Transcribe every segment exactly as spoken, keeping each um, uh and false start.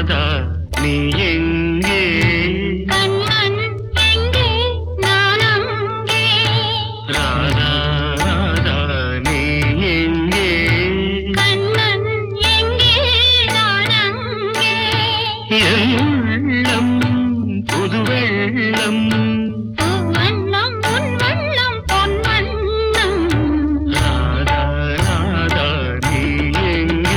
ராதா நீ எங்கே? கண்ணன் எங்கே நான் அங்கே. ராதா ராதா நீ எங்கே? கண்ணன் எங்கே நான் அங்கே. என் உள்ளம் புது வெள்ளம் பூவண்ணம் உன் வண்ணம் பொன் வண்ணம். ராதா ராதா நீ எங்கே?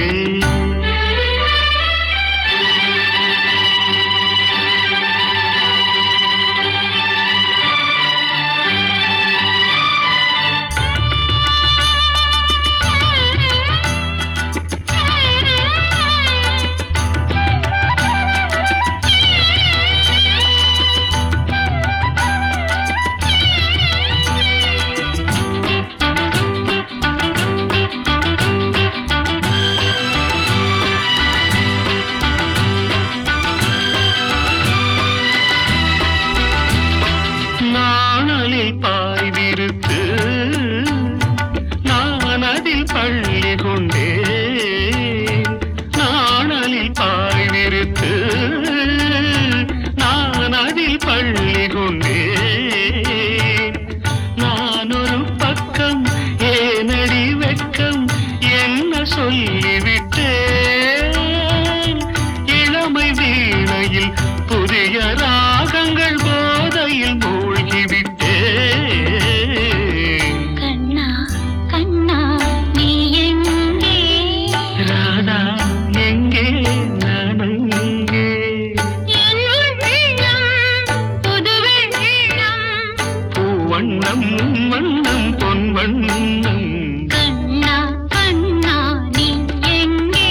நாணலில் பாய் விரித்து நான் அதில் பள்ளி கொண்டே. நாணலில் பாய் விரித்து நான் அதில் பள்ளி கொண்டே. நான் ஒரு பக்கம் ஏனடி வெட்கம் என்ன சொல்லிவிட்டேன். இளமை வீணையில் புதிய ராகங்கள் போதையில் மூழ்கிவிட்டேன். கண்ணா கண்ணா நீ எங்கே? ராதா எங்கே நான் அங்கே. என் உள்ளம் புது வெள்ளம். பூவண்ணம் வண்ணம் பொன் வண்ணம். கண்ணா கண்ணா நீ எங்கே?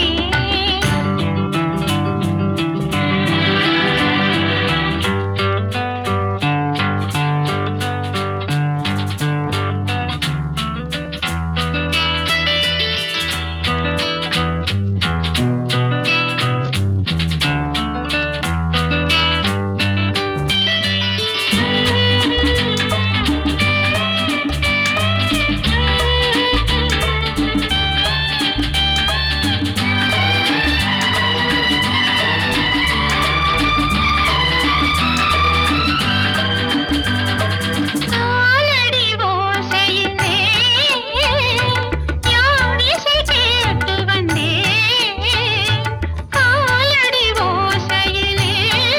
காலடி ஓசையிலே யார் இசை கேட்டு வந்தேன். காலடி ஓசையிலே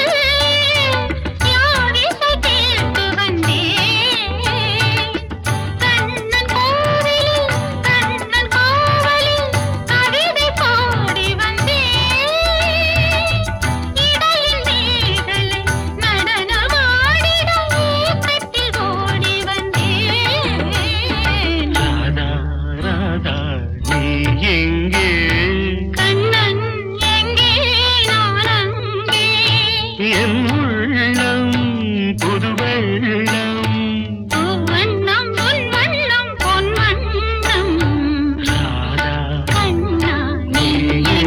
யார் இசை கேட்டு வந்தேன். கண்ணன் கோவிலில் கண்ணன் கோவலில் கவிதை பாடி வந்தேன். இடையில் மேகலை நடனமாடிட ஏக்கத்தில் ஓடி வந்தேன். ராதா ராதா நீ எங்கே? கண்ணன் எங்கே நான் அங்கே. என் உள்ளம் புது வெள்ளம். பூவண்ணம் உன் வண்ணம் பொன் வண்ணம். ராதா கண்ணா நீ